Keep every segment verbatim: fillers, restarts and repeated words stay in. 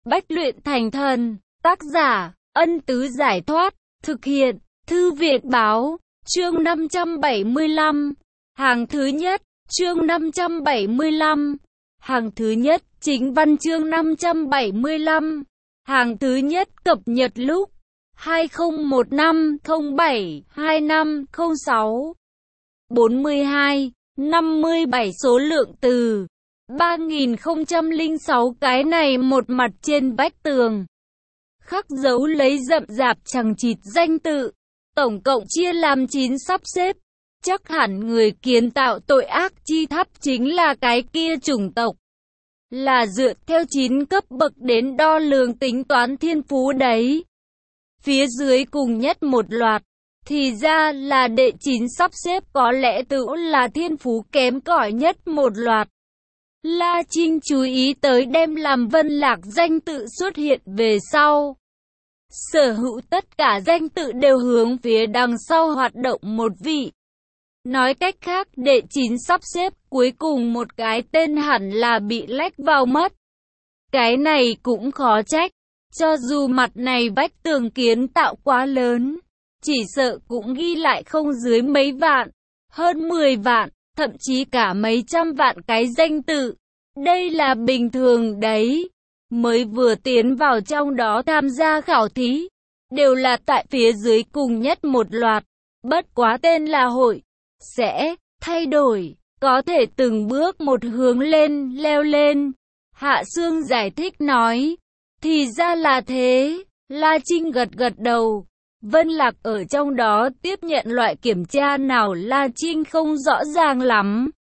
Bách luyện thành thần. Tác giả, Ân Tứ Giải Thoát. Thực hiện, Thư viện Báo. Chương năm trăm bảy mươi lăm. Hàng thứ nhất. Chương năm trăm bảy mươi lăm. Hàng thứ nhất. Chính văn chương năm trăm bảy mươi lăm. Hàng thứ nhất cập nhật lúc hai không một năm không bảy hai năm không sáu. bốn mươi hai, năm mươi bảy số lượng từ ba nghìn không trăm lẻ sáu cái này một mặt trên vách tường. Khắc dấu lấy rậm rạp chằng chịt danh tự, tổng cộng chia làm chín sắp xếp. Chắc hẳn người kiến tạo tội ác chi tháp chính là cái kia chủng tộc. Là dựa theo chín cấp bậc đến đo lường tính toán thiên phú đấy. Phía dưới cùng nhất một loạt, thì ra là đệ chín sắp xếp có lẽ tự là thiên phú kém cỏi nhất một loạt. La Trinh chú ý tới đem làm Vân Lạc danh tự xuất hiện về sau. Sở hữu tất cả danh tự đều hướng phía đằng sau hoạt động một vị. Nói cách khác, đệ chín sắp xếp cuối cùng một cái tên hẳn là bị lách vào mất. Cái này cũng khó trách, cho dù mặt này vách tường kiến tạo quá lớn, chỉ sợ cũng ghi lại không dưới mấy vạn, hơn mười vạn, thậm chí cả mấy trăm vạn cái danh tự. Đây là bình thường đấy. Mới vừa tiến vào trong đó tham gia khảo thí, đều là tại phía dưới cùng nhất một loạt. Bất quá tên là hội sẽ thay đổi, có thể từng bước một hướng lên, leo lên. Hạ Sương giải thích nói, thì ra là thế. La Trinh gật gật đầu. Vân Lạc ở trong đó tiếp nhận loại kiểm tra nào La Trinh không rõ ràng lắm.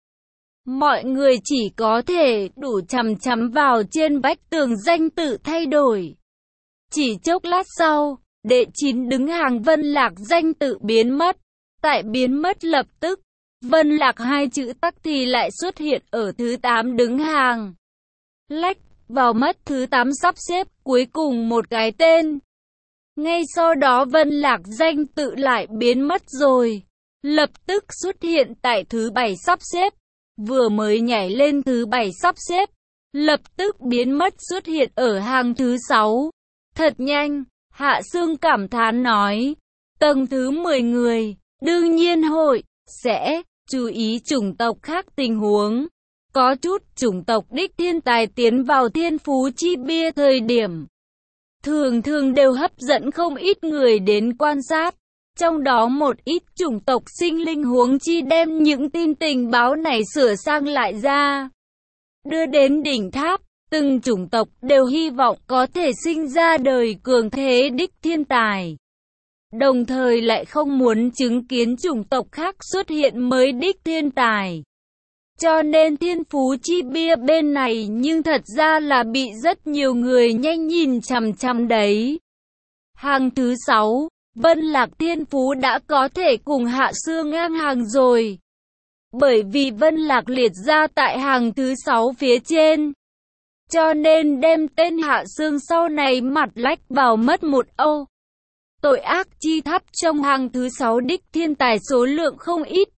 Mọi người chỉ có thể đủ chằm chằm vào trên vách tường danh tự thay đổi. Chỉ chốc lát sau, đệ chín đứng hàng Vân Lạc danh tự biến mất. Tại biến mất lập tức, Vân Lạc hai chữ tắc thì lại xuất hiện ở thứ tám đứng hàng. Lách vào mất thứ tám sắp xếp cuối cùng một cái tên. Ngay sau đó Vân Lạc danh tự lại biến mất rồi. Lập tức xuất hiện tại thứ bảy sắp xếp. Vừa mới nhảy lên thứ bảy sắp xếp, lập tức biến mất xuất hiện ở hàng thứ sáu. Thật nhanh, Hạ Sương cảm thán nói. Tầng thứ mười người, đương nhiên hội sẽ chú ý chủng tộc khác tình huống. Có chút chủng tộc đích thiên tài tiến vào thiên phú chi bia thời điểm, thường thường đều hấp dẫn không ít người đến quan sát. Trong đó một ít chủng tộc sinh linh huống chi đem những tin tình báo này sửa sang lại ra, đưa đến đỉnh tháp. Từng chủng tộc đều hy vọng có thể sinh ra đời cường thế đích thiên tài, đồng thời lại không muốn chứng kiến chủng tộc khác xuất hiện mới đích thiên tài. Cho nên thiên phú chi bia bên này nhưng thật ra là bị rất nhiều người nhanh nhìn chằm chằm đấy. Hàng thứ sáu, Vân Lạc thiên phú đã có thể cùng Hạ Sương ngang hàng rồi. Bởi vì Vân Lạc liệt ra tại hàng thứ sáu phía trên, cho nên đem tên Hạ Sương sau này mặt lách vào mất một âu. Tội ác chi tháp trong hàng thứ sáu đích thiên tài số lượng không ít.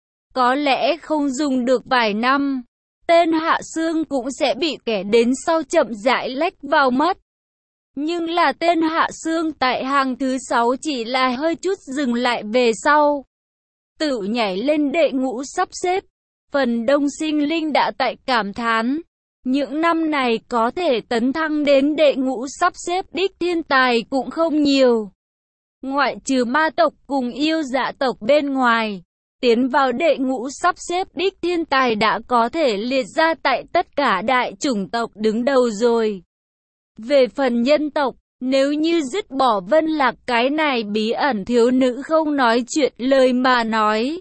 Có lẽ không dùng được vài năm, tên Hạ Sương cũng sẽ bị kẻ đến sau chậm rãi lách vào mất. Nhưng là tên Hạ Sương tại hàng thứ sáu chỉ là hơi chút dừng lại về sau, tự nhảy lên đệ ngũ sắp xếp. Phần đông sinh linh đã tại cảm thán, những năm này có thể tấn thăng đến đệ ngũ sắp xếp đích thiên tài cũng không nhiều. Ngoại trừ ma tộc cùng yêu dạ tộc bên ngoài, tiến vào đệ ngũ sắp xếp đích thiên tài đã có thể liệt ra tại tất cả đại chủng tộc đứng đầu rồi. Về phần nhân tộc, nếu như dứt bỏ Vân Lạc cái này bí ẩn thiếu nữ không nói chuyện lời mà nói,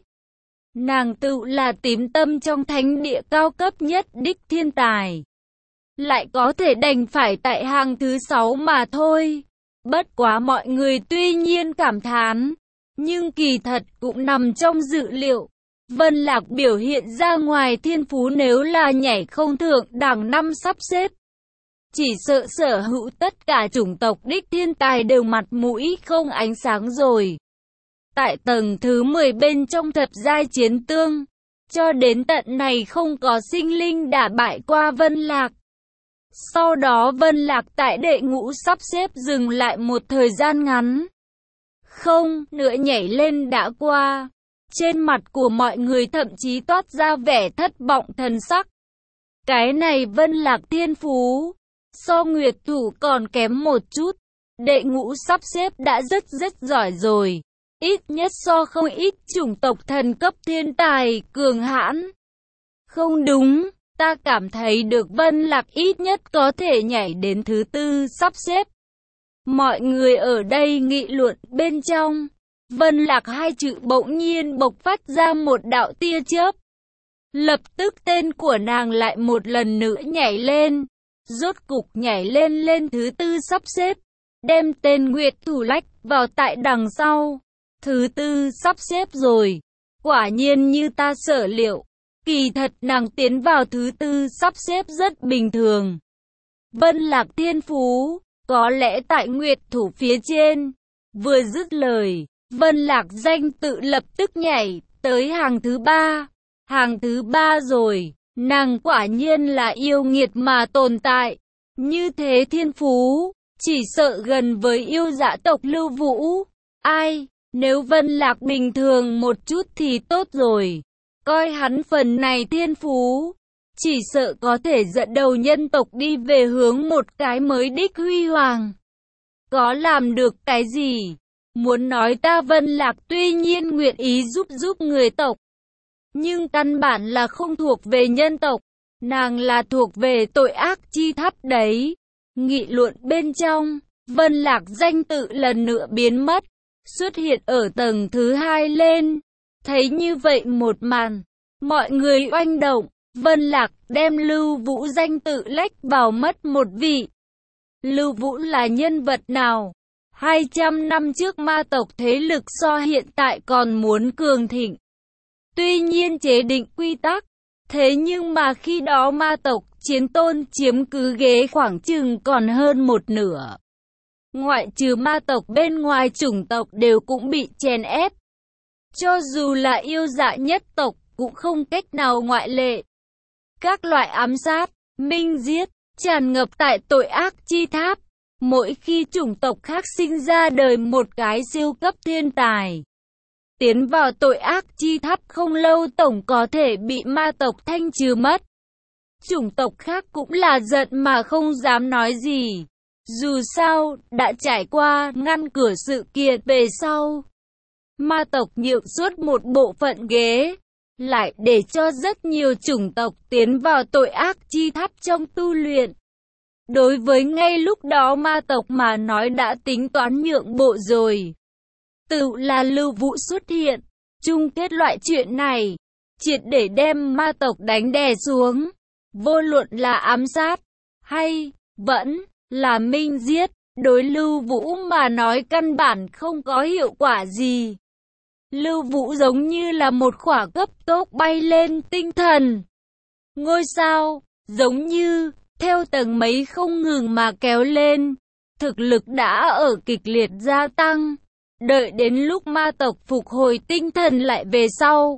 nàng tự là tím tâm trong thánh địa cao cấp nhất đích thiên tài, lại có thể đành phải tại hàng thứ sáu mà thôi. Bất quá mọi người tuy nhiên cảm thán, nhưng kỳ thật cũng nằm trong dự liệu. Vân Lạc biểu hiện ra ngoài thiên phú nếu là nhảy không thượng đẳng năm sắp xếp, chỉ sợ sở hữu tất cả chủng tộc đích thiên tài đều mặt mũi không ánh sáng rồi. Tại tầng thứ mười bên trong thập giai chiến tương, cho đến tận này không có sinh linh đả bại qua Vân Lạc. Sau đó Vân Lạc tại đệ ngũ sắp xếp dừng lại một thời gian ngắn. Không, nữa nhảy lên đã qua. Trên mặt của mọi người thậm chí toát ra vẻ thất vọng thần sắc. Cái này Vân Lạc thiên phú, so Nguyệt Thủ còn kém một chút. Đệ ngũ sắp xếp đã rất rất giỏi rồi. Ít nhất so không ít chủng tộc thần cấp thiên tài, cường hãn. Không đúng, ta cảm thấy được Vân Lạc ít nhất có thể nhảy đến thứ tư sắp xếp. Mọi người ở đây nghị luận bên trong. Vân Lạc hai chữ bỗng nhiên bộc phát ra một đạo tia chớp. Lập tức tên của nàng lại một lần nữa nhảy lên. Rốt cục nhảy lên lên thứ tư sắp xếp. Đem tên Nguyệt Thủ lách vào tại đằng sau. Thứ tư sắp xếp rồi. Quả nhiên như ta sở liệu. Kỳ thật nàng tiến vào thứ tư sắp xếp rất bình thường. Vân Lạc thiên phú, có lẽ tại Nguyệt Thủ phía trên. Vừa dứt lời, Vân Lạc danh tự lập tức nhảy tới hàng thứ ba. Hàng thứ ba rồi, nàng quả nhiên là yêu nghiệt mà tồn tại. Như thế thiên phú, chỉ sợ gần với yêu dã tộc Lưu Vũ. Ai, nếu Vân Lạc bình thường một chút thì tốt rồi. Coi hắn phần này thiên phú, chỉ sợ có thể dẫn đầu nhân tộc đi về hướng một cái mới đích huy hoàng. Có làm được cái gì? Muốn nói ta Vân Lạc tuy nhiên nguyện ý giúp giúp người tộc, nhưng căn bản là không thuộc về nhân tộc, nàng là thuộc về tội ác chi tháp đấy. Nghị luận bên trong, Vân Lạc danh tự lần nữa biến mất, xuất hiện ở tầng thứ hai lên. Thấy như vậy một màn, mọi người oanh động. Vân Lạc đem Lưu Vũ danh tự lách vào mất một vị. Lưu Vũ là nhân vật nào? hai trăm năm trước ma tộc thế lực so hiện tại còn muốn cường thịnh. Tuy nhiên chế định quy tắc, thế nhưng mà khi đó ma tộc chiến tôn chiếm cứ ghế khoảng chừng còn hơn một nửa. Ngoại trừ ma tộc bên ngoài chủng tộc đều cũng bị chèn ép. Cho dù là yêu dạ nhất tộc cũng không cách nào ngoại lệ. Các loại ám sát, minh giết, tràn ngập tại tội ác chi tháp. Mỗi khi chủng tộc khác sinh ra đời một cái siêu cấp thiên tài, tiến vào tội ác chi tháp không lâu tổng có thể bị ma tộc thanh trừ mất. Chủng tộc khác cũng là giận mà không dám nói gì. Dù sao, đã trải qua ngăn cửa sự kiện về sau. Ma tộc nhượng suốt một bộ phận ghế, lại để cho rất nhiều chủng tộc tiến vào tội ác chi tháp trong tu luyện. Đối với ngay lúc đó ma tộc mà nói đã tính toán nhượng bộ rồi. Tự là Lưu Vũ xuất hiện, chung kết loại chuyện này, triệt để đem ma tộc đánh đè xuống. Vô luận là ám sát, hay vẫn là minh giết, đối Lưu Vũ mà nói căn bản không có hiệu quả gì. Lưu Vũ giống như là một quả cấp tốc bay lên tinh thần. Ngôi sao, giống như, theo tầng mấy không ngừng mà kéo lên. Thực lực đã ở kịch liệt gia tăng. Đợi đến lúc ma tộc phục hồi tinh thần lại về sau.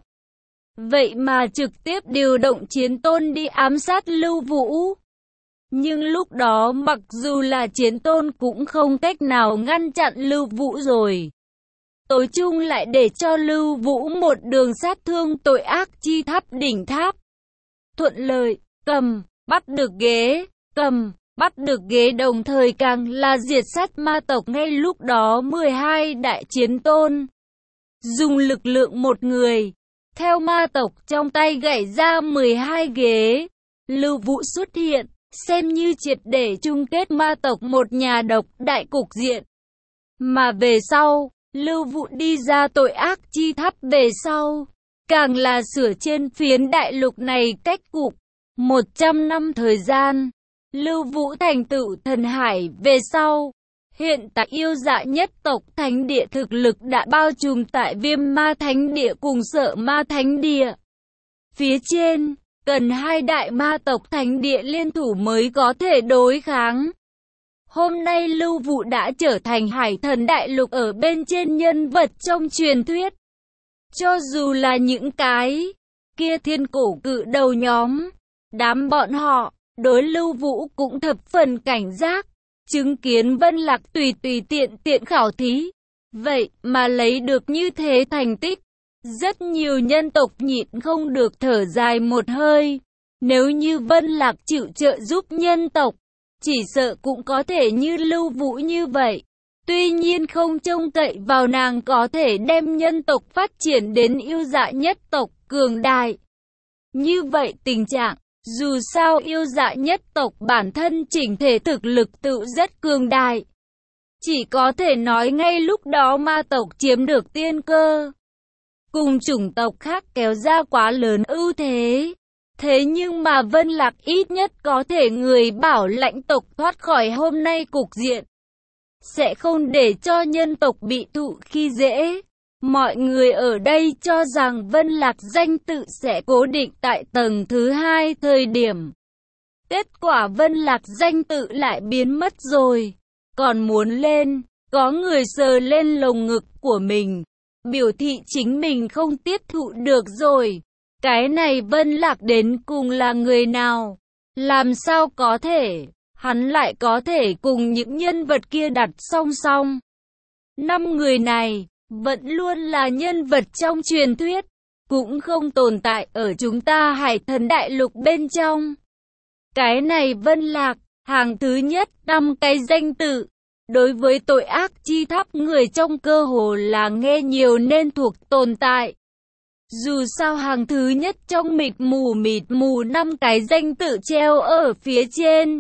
Vậy mà trực tiếp điều động chiến tôn đi ám sát Lưu Vũ. Nhưng lúc đó mặc dù là chiến tôn cũng không cách nào ngăn chặn Lưu Vũ rồi. Tối chung lại để cho Lưu Vũ một đường sát thương tội ác chi tháp đỉnh tháp. Thuận lợi, cầm, bắt được ghế, cầm, bắt được ghế đồng thời càng là diệt sát ma tộc ngay lúc đó mười hai đại chiến tôn. Dùng lực lượng một người, theo ma tộc trong tay gảy ra mười hai ghế. Lưu Vũ xuất hiện, xem như triệt để chung kết ma tộc một nhà độc đại cục diện. Mà về sau, Lưu Vũ đi ra tội ác chi tháp về sau, càng là sửa trên phiến đại lục này cách cục. Một trăm năm thời gian, Lưu Vũ thành tựu thần hải về sau. Hiện tại yêu dạ nhất tộc thánh địa thực lực đã bao trùm tại Viêm Ma Thánh Địa cùng Sợ Ma Thánh Địa. Phía trên, cần hai đại ma tộc thánh địa liên thủ mới có thể đối kháng. Hôm nay Lưu Vũ đã trở thành hải thần đại lục ở bên trên nhân vật trong truyền thuyết. Cho dù là những cái kia thiên cổ cự đầu nhóm, đám bọn họ đối Lưu Vũ cũng thập phần cảnh giác, chứng kiến Vân Lạc tùy tùy tiện tiện khảo thí, vậy mà lấy được như thế thành tích. Rất nhiều nhân tộc nhịn không được thở dài một hơi, nếu như Vân Lạc chịu trợ giúp nhân tộc, chỉ sợ cũng có thể như Lưu Vũ như vậy. Tuy nhiên không trông cậy vào nàng có thể đem nhân tộc phát triển đến yêu dạ nhất tộc cường đại. Như vậy tình trạng, dù sao yêu dạ nhất tộc bản thân chỉnh thể thực lực tự rất cường đại. Chỉ có thể nói ngay lúc đó ma tộc chiếm được tiên cơ, cùng chủng tộc khác kéo ra quá lớn ưu thế. Thế nhưng mà Vân Lạc ít nhất có thể người bảo lãnh tộc thoát khỏi hôm nay cục diện, sẽ không để cho nhân tộc bị thụ khi dễ. Mọi người ở đây cho rằng Vân Lạc danh tự sẽ cố định tại tầng thứ hai thời điểm. Kết quả Vân Lạc danh tự lại biến mất rồi. Còn muốn lên, có người sờ lên lồng ngực của mình, biểu thị chính mình không tiếp thụ được rồi. Cái này Vân Lạc đến cùng là người nào? Làm sao có thể? Hắn lại có thể cùng những nhân vật kia đặt song song. Năm người này vẫn luôn là nhân vật trong truyền thuyết, cũng không tồn tại ở chúng ta Hải Thần Đại Lục bên trong. Cái này Vân Lạc, hàng thứ nhất năm cái danh tự, đối với tội ác chi tháp người trong cơ hồ là nghe nhiều nên thuộc tồn tại. Dù sao hàng thứ nhất trong mịt mù mịt mù năm cái danh tự treo ở phía trên,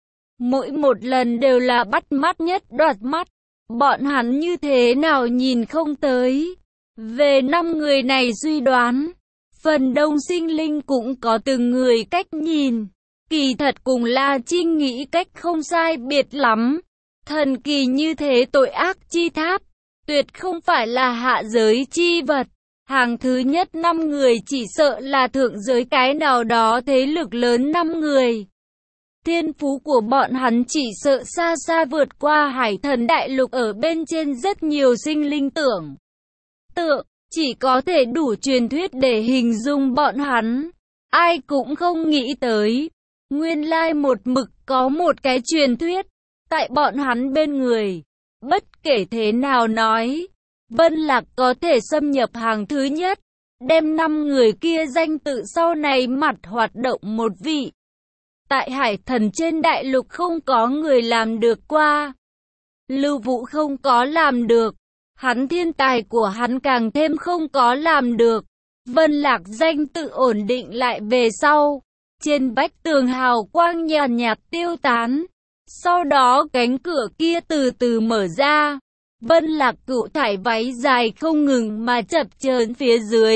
mỗi một lần đều là bắt mắt nhất đoạt mắt. Bọn hắn như thế nào nhìn không tới. Về năm người này suy đoán, phần đông sinh linh cũng có từng người cách nhìn. Kỳ thật cùng La Trinh nghĩ cách không sai biệt lắm. Thần kỳ như thế tội ác chi tháp, tuyệt không phải là hạ giới chi vật. Hàng thứ nhất năm người chỉ sợ là thượng giới cái nào đó thế lực lớn năm người. Thiên phú của bọn hắn chỉ sợ xa xa vượt qua Hải Thần Đại Lục ở bên trên rất nhiều sinh linh tưởng. Tượng, chỉ có thể đủ truyền thuyết để hình dung bọn hắn. Ai cũng không nghĩ tới. Nguyên lai một mực có một cái truyền thuyết, tại bọn hắn bên người. Bất kể thế nào nói, Vân Lạc có thể xâm nhập hàng thứ nhất, đem năm người kia danh tự sau này mặt hoạt động một vị. Tại Hải Thần trên đại lục không có người làm được qua. Lưu Vũ không có làm được. Hắn thiên tài của hắn càng thêm không có làm được. Vân Lạc danh tự ổn định lại về sau. Trên vách tường hào quang nhàn nhạt tiêu tán. Sau đó cánh cửa kia từ từ mở ra. Vân Lạc cựu thải váy dài không ngừng mà chập chờn phía dưới.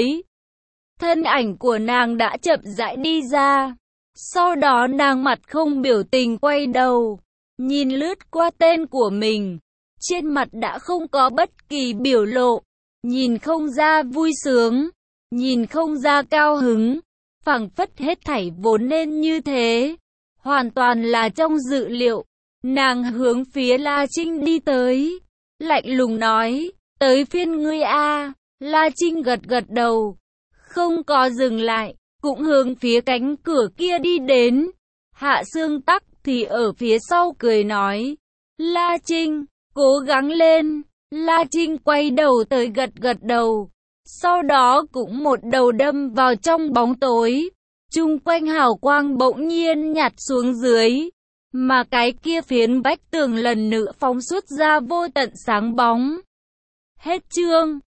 Thân ảnh của nàng đã chậm rãi đi ra. Sau đó nàng mặt không biểu tình quay đầu, nhìn lướt qua tên của mình. Trên mặt đã không có bất kỳ biểu lộ, nhìn không ra vui sướng, nhìn không ra cao hứng, phảng phất hết thảy vốn nên như thế. Hoàn toàn là trong dự liệu. Nàng hướng phía La Trinh đi tới, lạnh lùng nói, tới phiên ngươi a. La Trinh gật gật đầu, không có dừng lại. Cũng hướng phía cánh cửa kia đi đến. Hạ Sương Tắc thì ở phía sau cười nói, La Trinh, cố gắng lên. La Trinh quay đầu tới gật gật đầu. Sau đó cũng một đầu đâm vào trong bóng tối. Chung quanh hào quang bỗng nhiên nhạt xuống dưới. Mà cái kia phiến vách tường lần nữa phóng xuất ra vô tận sáng bóng. Hết chương.